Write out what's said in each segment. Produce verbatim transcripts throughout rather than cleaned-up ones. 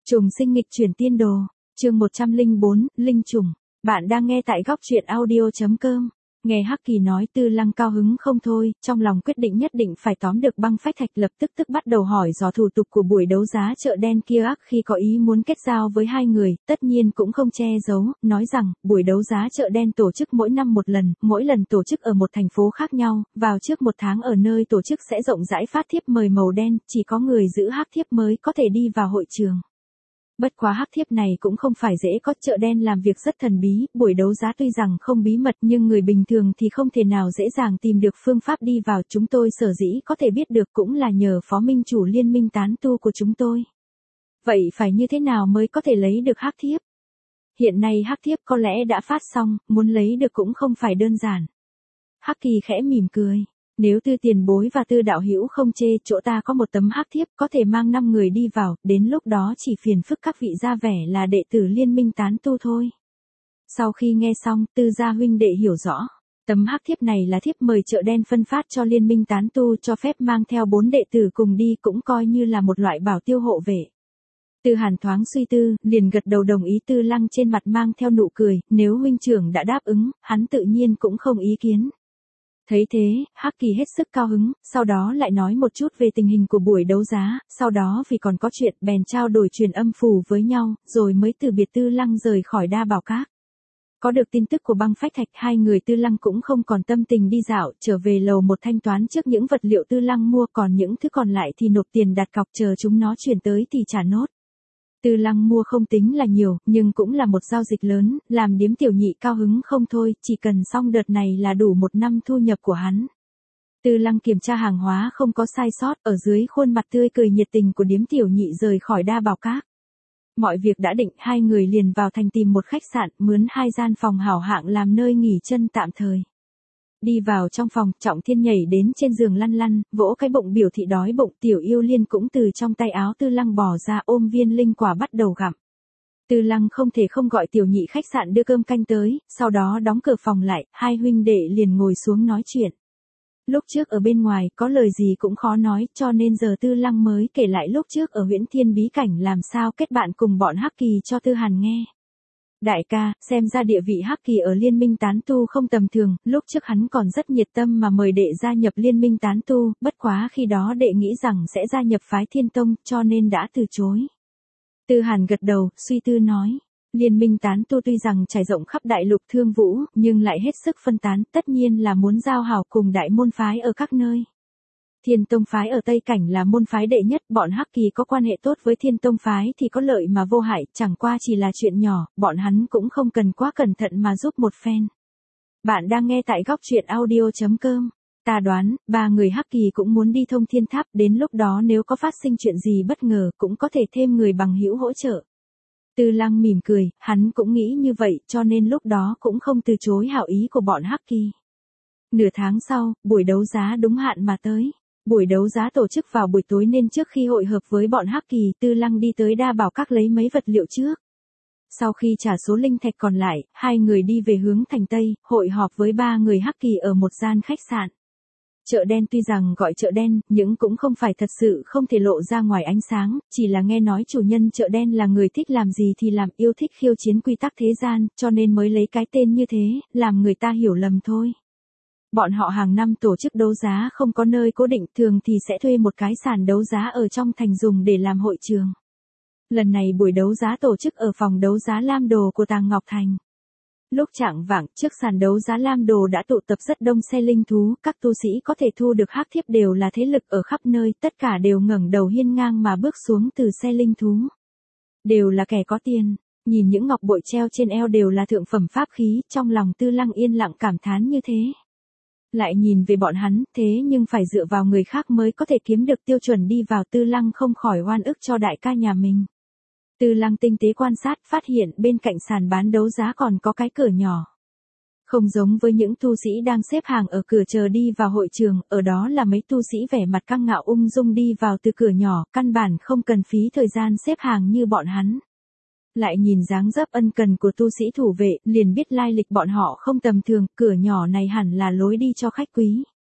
Trùng sinh nghịch chuyển tiên đồ, chương một trăm lẻ bốn, Linh trùng. Bạn đang nghe tại góc truyện audio.com. Nghe Hắc Kỳ nói Tư Lăng cao hứng không thôi, trong lòng quyết định nhất định phải tóm được Băng Phách Thạch, lập tức tức bắt đầu hỏi dò thủ tục của buổi đấu giá chợ đen kia. Ác khi có ý muốn kết giao với hai người, tất nhiên cũng không che giấu, nói rằng, buổi đấu giá chợ đen tổ chức mỗi năm một lần, mỗi lần tổ chức ở một thành phố khác nhau, vào trước một tháng ở nơi tổ chức sẽ rộng rãi phát thiếp mời màu đen, chỉ có người giữ hắc thiếp mới có thể đi vào hội trường. Bất quá hắc thiếp này cũng không phải dễ có, chợ đen làm việc rất thần bí, buổi đấu giá tuy rằng không bí mật nhưng người bình thường thì không thể nào dễ dàng tìm được phương pháp đi vào. Chúng tôi sở dĩ có thể biết được cũng là nhờ phó minh chủ liên minh tán tu của chúng tôi. Vậy phải như thế nào mới có thể lấy được hắc thiếp? Hiện nay hắc thiếp có lẽ đã phát xong, muốn lấy được cũng không phải đơn giản. Hắc Kỳ khẽ mỉm cười. Nếu Tư tiền bối và Tư đạo hữu không chê, chỗ ta có một tấm hắc thiếp có thể mang năm người đi vào, đến lúc đó chỉ phiền phức các vị ra vẻ là đệ tử liên minh tán tu thôi. Sau khi nghe xong, Tư gia huynh đệ hiểu rõ. Tấm hắc thiếp này là thiếp mời chợ đen phân phát cho liên minh tán tu, cho phép mang theo bốn đệ tử cùng đi, cũng coi như là một loại bảo tiêu hộ vệ. Tư Hàn thoáng suy tư, liền gật đầu đồng ý. Tư Lăng trên mặt mang theo nụ cười, nếu huynh trưởng đã đáp ứng, hắn tự nhiên cũng không ý kiến. Thấy thế, Hắc Kỳ hết sức cao hứng, sau đó lại nói một chút về tình hình của buổi đấu giá, sau đó vì còn có chuyện bèn trao đổi truyền âm phù với nhau, rồi mới từ biệt Tư Lăng rời khỏi Đa Bảo Các. Có được tin tức của Băng Phách Thạch, hai người Tư Lăng cũng không còn tâm tình đi dạo, trở về lầu một thanh toán trước những vật liệu Tư Lăng mua, còn những thứ còn lại thì nộp tiền đặt cọc, chờ chúng nó chuyển tới thì trả nốt. Tư Lăng mua không tính là nhiều, nhưng cũng là một giao dịch lớn, làm điếm tiểu nhị cao hứng không thôi, chỉ cần xong đợt này là đủ một năm thu nhập của hắn. Tư Lăng kiểm tra hàng hóa không có sai sót, ở dưới khuôn mặt tươi cười nhiệt tình của điếm tiểu nhị rời khỏi Đa Bảo Các. Mọi việc đã định, hai người liền vào thành tìm một khách sạn, mướn hai gian phòng hảo hạng làm nơi nghỉ chân tạm thời. Đi vào trong phòng, Trọng Thiên nhảy đến trên giường lăn lăn, vỗ cái bụng biểu thị đói bụng. Tiểu Yêu Liên cũng từ trong tay áo Tư Lăng bò ra, ôm viên linh quả bắt đầu gặm. Tư Lăng không thể không gọi tiểu nhị khách sạn đưa cơm canh tới, sau đó đóng cửa phòng lại, hai huynh đệ liền ngồi xuống nói chuyện. Lúc trước ở bên ngoài có lời gì cũng khó nói, cho nên giờ Tư Lăng mới kể lại lúc trước ở Huyễn Thiên bí cảnh làm sao kết bạn cùng bọn Hắc Kỳ cho Tư Hàn nghe. Đại ca, xem ra địa vị Hắc Kỳ ở liên minh tán tu không tầm thường, lúc trước hắn còn rất nhiệt tâm mà mời đệ gia nhập liên minh tán tu, bất quá khi đó đệ nghĩ rằng sẽ gia nhập phái Thiên Tông, cho nên đã từ chối. Tư Hàn gật đầu, suy tư nói, liên minh tán tu tuy rằng trải rộng khắp đại lục Thương Vũ, nhưng lại hết sức phân tán, tất nhiên là muốn giao hảo cùng đại môn phái ở các nơi. Thiên Tông phái ở Tây Cảnh là môn phái đệ nhất, bọn Hắc Kỳ có quan hệ tốt với Thiên Tông phái thì có lợi mà vô hại, chẳng qua chỉ là chuyện nhỏ, bọn hắn cũng không cần quá cẩn thận mà giúp một phen. Bạn đang nghe tại góc truyện audio.com. Ta đoán, ba người Hắc Kỳ cũng muốn đi Thông Thiên Tháp, đến lúc đó nếu có phát sinh chuyện gì bất ngờ cũng có thể thêm người bằng hữu hỗ trợ. Tư Lăng mỉm cười, hắn cũng nghĩ như vậy, cho nên lúc đó cũng không từ chối hảo ý của bọn Hắc Kỳ. Nửa tháng sau, buổi đấu giá đúng hạn mà tới. Buổi đấu giá tổ chức vào buổi tối nên trước khi hội hợp với bọn Hắc Kỳ, Tư Lăng đi tới Đa Bảo Các lấy mấy vật liệu trước. Sau khi trả số linh thạch còn lại, hai người đi về hướng thành Tây, hội họp với ba người Hắc Kỳ ở một gian khách sạn. Chợ đen tuy rằng gọi chợ đen, nhưng cũng không phải thật sự không thể lộ ra ngoài ánh sáng, chỉ là nghe nói chủ nhân chợ đen là người thích làm gì thì làm, yêu thích khiêu chiến quy tắc thế gian, cho nên mới lấy cái tên như thế, làm người ta hiểu lầm thôi. Bọn họ hàng năm tổ chức đấu giá không có nơi cố định, thường thì sẽ thuê một cái sàn đấu giá ở trong thành dùng để làm hội trường. Lần này buổi đấu giá tổ chức ở phòng đấu giá Lam Đồ của Tàng Ngọc Thành. Lúc chạng vạng, trước sàn đấu giá Lam Đồ đã tụ tập rất đông xe linh thú, các tu sĩ có thể thu được hắc thiếp đều là thế lực ở khắp nơi, tất cả đều ngẩng đầu hiên ngang mà bước xuống từ xe linh thú. Đều là kẻ có tiền, nhìn những ngọc bội treo trên eo đều là thượng phẩm pháp khí, trong lòng Tư Lăng yên lặng cảm thán như thế. Lại nhìn về bọn hắn, thế nhưng phải dựa vào người khác mới có thể kiếm được tiêu chuẩn đi vào, Tư Lăng không khỏi oan ức cho đại ca nhà mình. Tư Lăng tinh tế quan sát, phát hiện bên cạnh sàn bán đấu giá còn có cái cửa nhỏ. Không giống với những tu sĩ đang xếp hàng ở cửa chờ đi vào hội trường, ở đó là mấy tu sĩ vẻ mặt căng ngạo ung dung đi vào từ cửa nhỏ, căn bản không cần phí thời gian xếp hàng như bọn hắn. Lại nhìn dáng dấp ân cần của tu sĩ thủ vệ, liền biết lai lịch bọn họ không tầm thường, cửa nhỏ này hẳn là lối đi cho khách quý.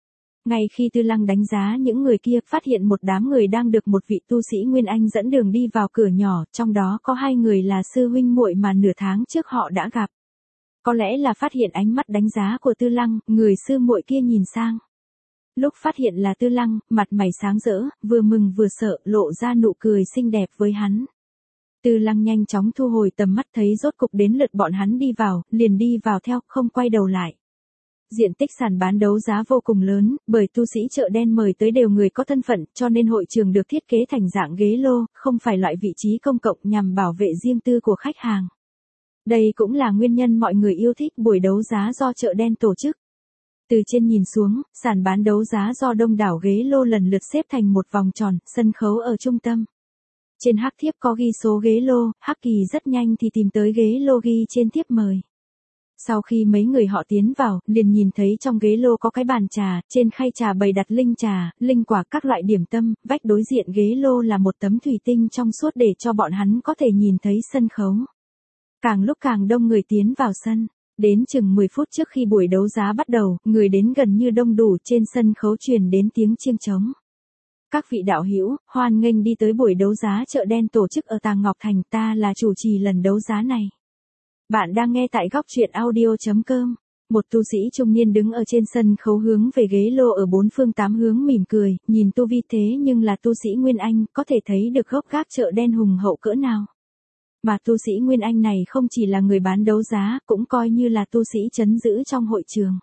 Ngay khi Tư Lăng đánh giá những người kia, phát hiện một đám người đang được một vị tu sĩ Nguyên Anh dẫn đường đi vào cửa nhỏ, trong đó có hai người là sư huynh muội mà nửa tháng trước họ đã gặp. Có lẽ là phát hiện ánh mắt đánh giá của Tư Lăng, người sư muội kia nhìn sang. Lúc phát hiện là Tư Lăng, mặt mày sáng rỡ, vừa mừng vừa sợ, lộ ra nụ cười xinh đẹp với hắn. Tư Lăng nhanh chóng thu hồi tầm mắt, thấy rốt cục đến lượt bọn hắn đi vào, liền đi vào theo, không quay đầu lại. Diện tích sàn bán đấu giá vô cùng lớn, bởi tu sĩ chợ đen mời tới đều người có thân phận, cho nên hội trường được thiết kế thành dạng ghế lô, không phải loại vị trí công cộng nhằm bảo vệ riêng tư của khách hàng. Đây cũng là nguyên nhân mọi người yêu thích buổi đấu giá do chợ đen tổ chức. Từ trên nhìn xuống, sàn bán đấu giá do đông đảo ghế lô lần lượt xếp thành một vòng tròn, sân khấu ở trung tâm. Trên hắc thiếp có ghi số ghế lô, Hắc Kỳ rất nhanh thì tìm tới ghế lô ghi trên thiếp mời. Sau khi mấy người họ tiến vào, liền nhìn thấy trong ghế lô có cái bàn trà, trên khay trà bày đặt linh trà, linh quả các loại điểm tâm, vách đối diện ghế lô là một tấm thủy tinh trong suốt để cho bọn hắn có thể nhìn thấy sân khấu. Càng lúc càng đông người tiến vào sân. Đến chừng mười phút trước khi buổi đấu giá bắt đầu, người đến gần như đông đủ, trên sân khấu truyền đến tiếng chiêng trống. Các vị đạo hữu, hoan nghênh đi tới buổi đấu giá chợ đen tổ chức ở Tàng Ngọc Thành, ta là chủ trì lần đấu giá này. Bạn đang nghe tại góc truyện audio chấm com. Một tu sĩ trung niên đứng ở trên sân khấu hướng về ghế lô ở bốn phương tám hướng mỉm cười, nhìn tu vi thế nhưng là tu sĩ Nguyên Anh, có thể thấy được gốc gác chợ đen hùng hậu cỡ nào. Mà tu sĩ Nguyên Anh này không chỉ là người bán đấu giá, cũng coi như là tu sĩ trấn giữ trong hội trường.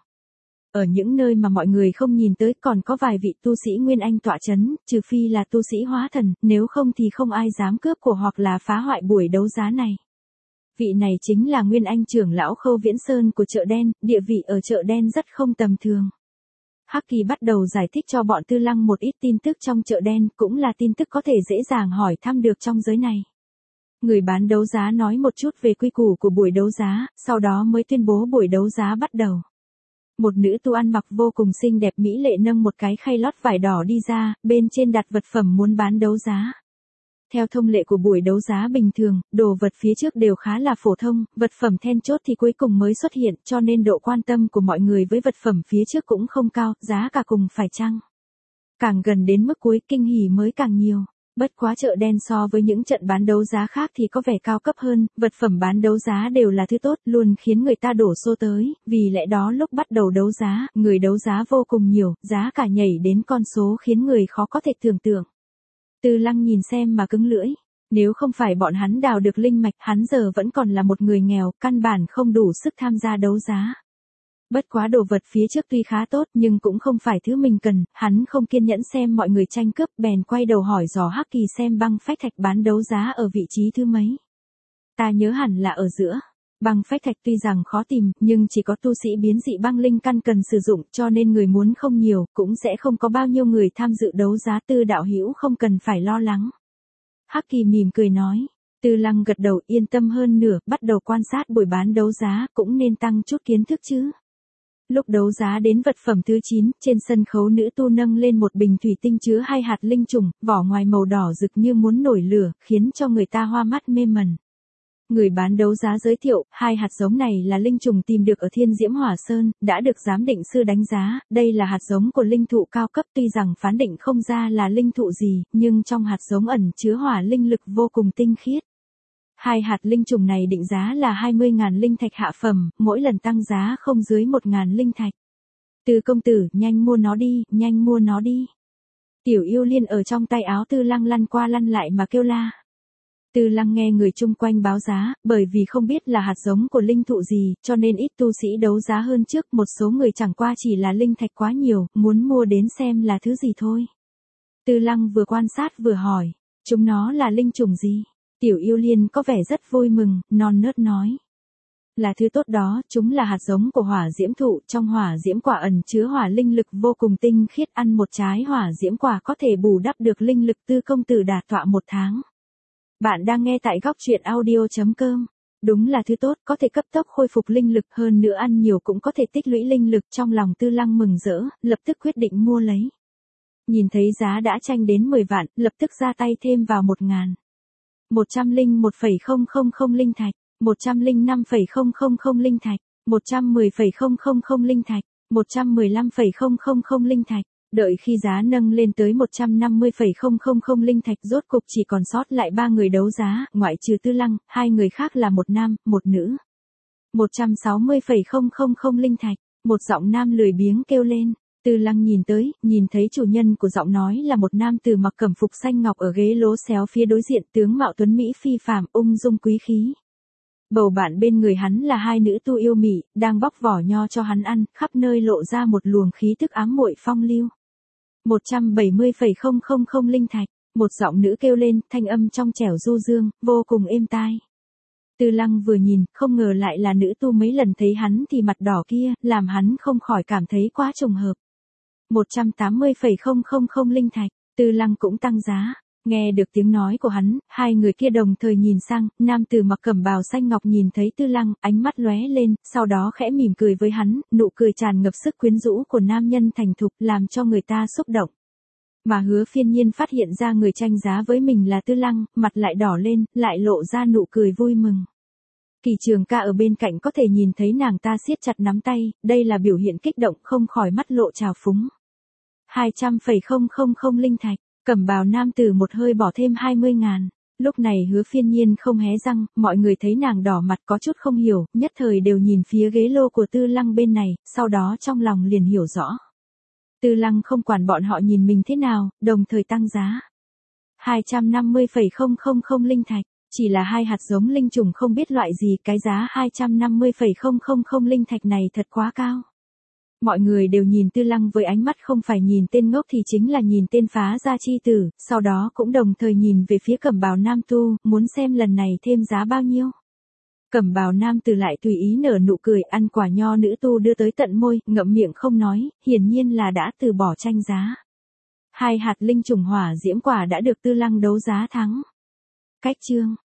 Ở những nơi mà mọi người không nhìn tới còn có vài vị tu sĩ Nguyên Anh tọa trấn, trừ phi là tu sĩ hóa thần, nếu không thì không ai dám cướp của hoặc là phá hoại buổi đấu giá này. Vị này chính là Nguyên Anh trưởng lão Khâu Viễn Sơn của chợ đen, địa vị ở chợ đen rất không tầm thường. Hắc Kỳ bắt đầu giải thích cho bọn Tư Lăng một ít tin tức trong chợ đen, cũng là tin tức có thể dễ dàng hỏi thăm được trong giới này. Người bán đấu giá nói một chút về quy củ của buổi đấu giá, sau đó mới tuyên bố buổi đấu giá bắt đầu. Một nữ tu ăn mặc vô cùng xinh đẹp mỹ lệ nâng một cái khay lót vải đỏ đi ra, bên trên đặt vật phẩm muốn bán đấu giá. Theo thông lệ của buổi đấu giá bình thường, đồ vật phía trước đều khá là phổ thông, vật phẩm then chốt thì cuối cùng mới xuất hiện, cho nên độ quan tâm của mọi người với vật phẩm phía trước cũng không cao, giá cả cùng phải chăng. Càng gần đến mức cuối, kinh hỉ mới càng nhiều. Bất quá chợ đen so với những trận bán đấu giá khác thì có vẻ cao cấp hơn, vật phẩm bán đấu giá đều là thứ tốt, luôn khiến người ta đổ xô tới, vì lẽ đó lúc bắt đầu đấu giá, người đấu giá vô cùng nhiều, giá cả nhảy đến con số khiến người khó có thể tưởng tượng. Tư Lăng nhìn xem mà cứng lưỡi, nếu không phải bọn hắn đào được linh mạch, hắn giờ vẫn còn là một người nghèo, căn bản không đủ sức tham gia đấu giá. Bất quá đồ vật phía trước tuy khá tốt nhưng cũng không phải thứ mình cần, hắn không kiên nhẫn xem mọi người tranh cướp, bèn quay đầu hỏi dò Hắc Kỳ xem băng phách thạch bán đấu giá ở vị trí thứ mấy. Ta nhớ hẳn là ở giữa. Băng phách thạch tuy rằng khó tìm, nhưng chỉ có tu sĩ biến dị băng linh căn cần sử dụng, cho nên người muốn không nhiều, cũng sẽ không có bao nhiêu người tham dự đấu giá. Tư đạo hữu không cần phải lo lắng. Hắc Kỳ mỉm cười nói. Tư Lăng gật đầu yên tâm hơn nửa, bắt đầu quan sát buổi bán đấu giá, cũng nên tăng chút kiến thức chứ. Lúc đấu giá đến vật phẩm thứ chín, trên sân khấu nữ tu nâng lên một bình thủy tinh chứa hai hạt linh trùng, vỏ ngoài màu đỏ rực như muốn nổi lửa, khiến cho người ta hoa mắt mê mẩn. Người bán đấu giá giới thiệu, hai hạt giống này là linh trùng tìm được ở Thiên Diễm Hỏa Sơn, đã được giám định sư đánh giá, đây là hạt giống của linh thụ cao cấp, tuy rằng phán định không ra là linh thụ gì, nhưng trong hạt giống ẩn chứa hỏa linh lực vô cùng tinh khiết. Hai hạt linh trùng này định giá là hai mươi nghìn linh thạch hạ phẩm, mỗi lần tăng giá không dưới một nghìn linh thạch. Từ công tử, nhanh mua nó đi, nhanh mua nó đi. Tiểu Yêu Liên ở trong tay áo Tư Lăng lăn qua lăn lại mà kêu la. Tư Lăng nghe người chung quanh báo giá, bởi vì không biết là hạt giống của linh thụ gì, cho nên ít tu sĩ đấu giá hơn trước, một số người chẳng qua chỉ là linh thạch quá nhiều, muốn mua đến xem là thứ gì thôi. Tư Lăng vừa quan sát vừa hỏi, chúng nó là linh trùng gì? Tiểu Yêu Liên có vẻ rất vui mừng, non nớt nói. Là thứ tốt đó, chúng là hạt giống của hỏa diễm thụ, trong hỏa diễm quả ẩn chứa hỏa linh lực vô cùng tinh khiết, ăn một trái hỏa diễm quả có thể bù đắp được linh lực Tư công tử đả tọa một tháng. Bạn đang nghe tại góc truyện audio chấm com. Đúng là thứ tốt, có thể cấp tốc khôi phục linh lực, hơn nữa ăn nhiều cũng có thể tích lũy linh lực. Trong lòng Tư Lăng mừng rỡ, lập tức quyết định mua lấy. Nhìn thấy giá đã tranh đến mười vạn, lập tức ra tay thêm vào một ngàn. một trăm lẻ một phẩy không không không linh thạch, một trăm lẻ năm phẩy không không không linh thạch, một trăm mười phẩy không không không linh thạch, một trăm mười lăm phẩy không không không linh thạch. Đợi khi giá nâng lên tới một trăm năm mươi phẩy không không không linh thạch, rốt cục chỉ còn sót lại ba người đấu giá, ngoại trừ Tư Lăng, hai người khác là một nam, một nữ. một trăm sáu mươi phẩy không không không linh thạch, một giọng nam lười biếng kêu lên. Tư Lăng nhìn tới, nhìn thấy chủ nhân của giọng nói là một nam tử mặc cẩm phục xanh ngọc ở ghế lố xéo phía đối diện, tướng mạo tuấn mỹ phi phàm, ung dung quý khí. Bầu bạn bên người hắn là hai nữ tu yêu mị, đang bóc vỏ nho cho hắn ăn, khắp nơi lộ ra một luồng khí tức ám muội phong lưu. một trăm bảy mươi phẩy không không không linh thạch, một giọng nữ kêu lên, thanh âm trong trẻo du dương, vô cùng êm tai. Tư Lăng vừa nhìn, không ngờ lại là nữ tu mấy lần thấy hắn thì mặt đỏ kia, làm hắn không khỏi cảm thấy quá trùng hợp. một trăm tám mươi phẩy không không không linh thạch, Tư Lăng cũng tăng giá. Nghe được tiếng nói của hắn, hai người kia đồng thời nhìn sang, nam tử mặc cẩm bào xanh ngọc nhìn thấy Tư Lăng, ánh mắt lóe lên, sau đó khẽ mỉm cười với hắn, nụ cười tràn ngập sức quyến rũ của nam nhân thành thục, làm cho người ta xúc động. Mà Hứa Phiên Nhiên phát hiện ra người tranh giá với mình là Tư Lăng, mặt lại đỏ lên, lại lộ ra nụ cười vui mừng. Kỳ Trường Ca ở bên cạnh có thể nhìn thấy nàng ta siết chặt nắm tay, đây là biểu hiện kích động, không khỏi mắt lộ trào phúng. hai trăm phẩy không không không linh thạch, cẩm bào nam tử một hơi bỏ thêm hai mươi ngàn. Lúc này Hứa Phiên Nhiên không hé răng, mọi người thấy nàng đỏ mặt có chút không hiểu, nhất thời đều nhìn phía ghế lô của Tư Lăng bên này, sau đó trong lòng liền hiểu rõ. Tư Lăng không quản bọn họ nhìn mình thế nào, đồng thời tăng giá. hai trăm năm mươi phẩy không không không linh thạch, chỉ là hai hạt giống linh trùng không biết loại gì, cái giá hai trăm năm mươi phẩy không không không linh thạch này thật quá cao. Mọi người đều nhìn Tư Lăng với ánh mắt không phải nhìn tên ngốc thì chính là nhìn tên phá gia chi tử, sau đó cũng đồng thời nhìn về phía cẩm bào nam tu, muốn xem lần này thêm giá bao nhiêu. Cẩm bào nam tử lại tùy ý nở nụ cười, ăn quả nho nữ tu đưa tới tận môi, ngậm miệng không nói, hiển nhiên là đã từ bỏ tranh giá. Hai hạt linh trùng hỏa diễm quả đã được Tư Lăng đấu giá thắng. Cách chương